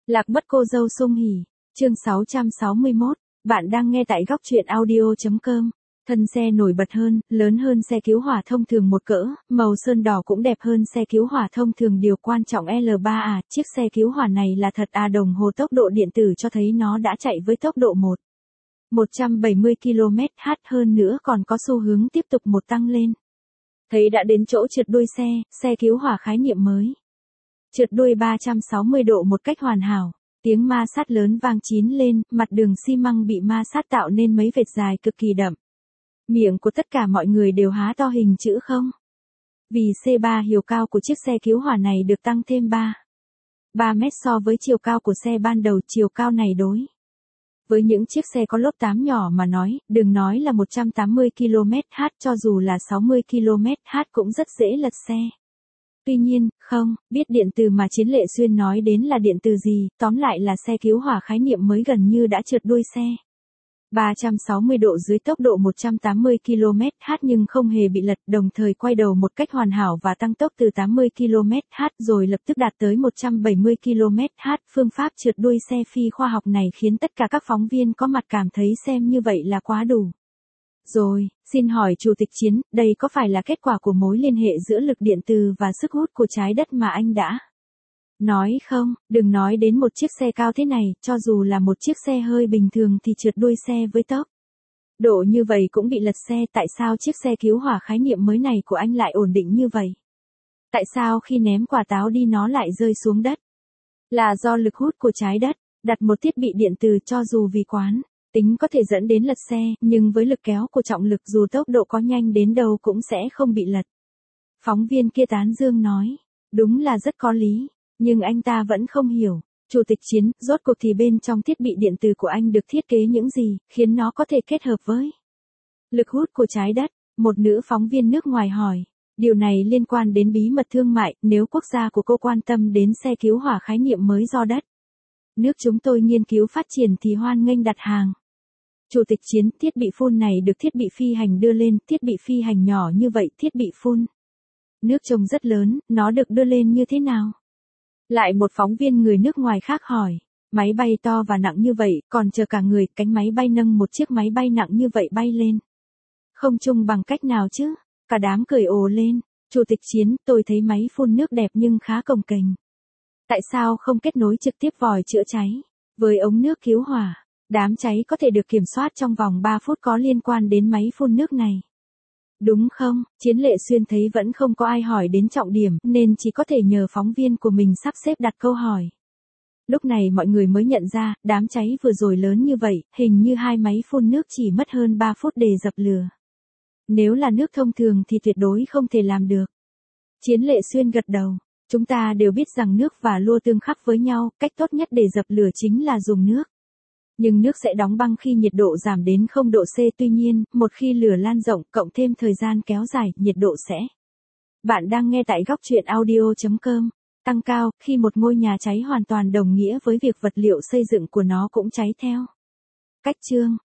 Lạc mất cô dâu sung hỉ. Chương 661. Bạn đang nghe tại góc truyện audio.com. Thân xe nổi bật hơn, lớn hơn xe cứu hỏa thông thường một cỡ, màu sơn đỏ cũng đẹp hơn xe cứu hỏa thông thường. Điều quan trọng L3 à, chiếc xe cứu hỏa này là thật à. Đồng hồ tốc độ điện tử cho thấy nó đã chạy với tốc độ 170 km/h, hơn nữa còn có xu hướng tiếp tục tăng lên. Thấy đã đến chỗ trượt đuôi xe cứu hỏa khái niệm mới. Trượt đuôi 360 độ một cách hoàn hảo. Tiếng ma sát lớn vang chín lên, mặt đường xi măng bị ma sát tạo nên mấy vệt dài cực kỳ đậm. Miệng của tất cả mọi người đều há to hình chữ không. Vì C3 chiều cao của chiếc xe cứu hỏa này được tăng thêm 3 mét so với chiều cao của xe ban đầu. Chiều cao này đối với những chiếc xe có lốp 8 nhỏ mà nói, đừng nói là 180 km/h, cho dù là 60 km/h cũng rất dễ lật xe. Tuy nhiên, không biết điện từ mà Chiến Lệ Xuyên nói đến là điện từ gì, tóm lại là xe cứu hỏa khái niệm mới gần như đã trượt đuôi xe 360 độ dưới tốc độ 180 km/h nhưng không hề bị lật, đồng thời quay đầu một cách hoàn hảo và tăng tốc từ 80 km/h rồi lập tức đạt tới 170 km/h. Phương pháp trượt đuôi xe phi khoa học này khiến tất cả các phóng viên có mặt cảm thấy xem như vậy là quá đủ rồi. Xin hỏi Chủ tịch Chiến, đây có phải là kết quả của mối liên hệ giữa lực điện từ và sức hút của trái đất mà anh đã nói không? Đừng nói đến một chiếc xe cao thế này, cho dù là một chiếc xe hơi bình thường thì trượt đuôi xe với tốc độ như vậy cũng bị lật xe. Tại sao chiếc xe cứu hỏa khái niệm mới này của anh lại ổn định như vậy? Tại sao khi ném quả táo đi nó lại rơi xuống đất? Là do lực hút của trái đất. Đặt một thiết bị điện từ cho dù vì quán tính có thể dẫn đến lật xe, nhưng với lực kéo của trọng lực dù tốc độ có nhanh đến đâu cũng sẽ không bị lật. Phóng viên kia tán dương nói, đúng là rất có lý, nhưng anh ta vẫn không hiểu. Chủ tịch Chiến, rốt cuộc thì bên trong thiết bị điện từ của anh được thiết kế những gì, khiến nó có thể kết hợp với lực hút của trái đất? Một nữ phóng viên nước ngoài hỏi. Điều này liên quan đến bí mật thương mại, nếu quốc gia của cô quan tâm đến xe cứu hỏa khái niệm mới do đất nước chúng tôi nghiên cứu phát triển thì hoan nghênh đặt hàng. Chủ tịch Chiến, thiết bị phun này được thiết bị phi hành đưa lên, thiết bị phi hành nhỏ như vậy, thiết bị phun nước trông rất lớn, nó được đưa lên như thế nào? Lại một phóng viên người nước ngoài khác hỏi, máy bay to và nặng như vậy, còn chờ cả người, cánh máy bay nâng một chiếc máy bay nặng như vậy bay lên không trung bằng cách nào chứ? Cả đám cười ồ lên. Chủ tịch Chiến, tôi thấy máy phun nước đẹp nhưng khá cồng kềnh. Tại sao không kết nối trực tiếp vòi chữa cháy với ống nước cứu hỏa? Đám cháy có thể được kiểm soát trong vòng 3 phút có liên quan đến máy phun nước này. Đúng không? Chiến Lệ Xuyên thấy vẫn không có ai hỏi đến trọng điểm, nên chỉ có thể nhờ phóng viên của mình sắp xếp đặt câu hỏi. Lúc này mọi người mới nhận ra, đám cháy vừa rồi lớn như vậy, hình như 2 máy phun nước chỉ mất hơn 3 phút để dập lửa. Nếu là nước thông thường thì tuyệt đối không thể làm được. Chiến Lệ Xuyên gật đầu. Chúng ta đều biết rằng nước và lua tương khắc với nhau, cách tốt nhất để dập lửa chính là dùng nước. Nhưng nước sẽ đóng băng khi nhiệt độ giảm đến 0 độ C. Tuy nhiên, một khi lửa lan rộng, cộng thêm thời gian kéo dài, nhiệt độ sẽ. Bạn đang nghe tại góc truyện audio.com. Tăng cao, khi một ngôi nhà cháy hoàn toàn đồng nghĩa với việc vật liệu xây dựng của nó cũng cháy theo. Cách chương.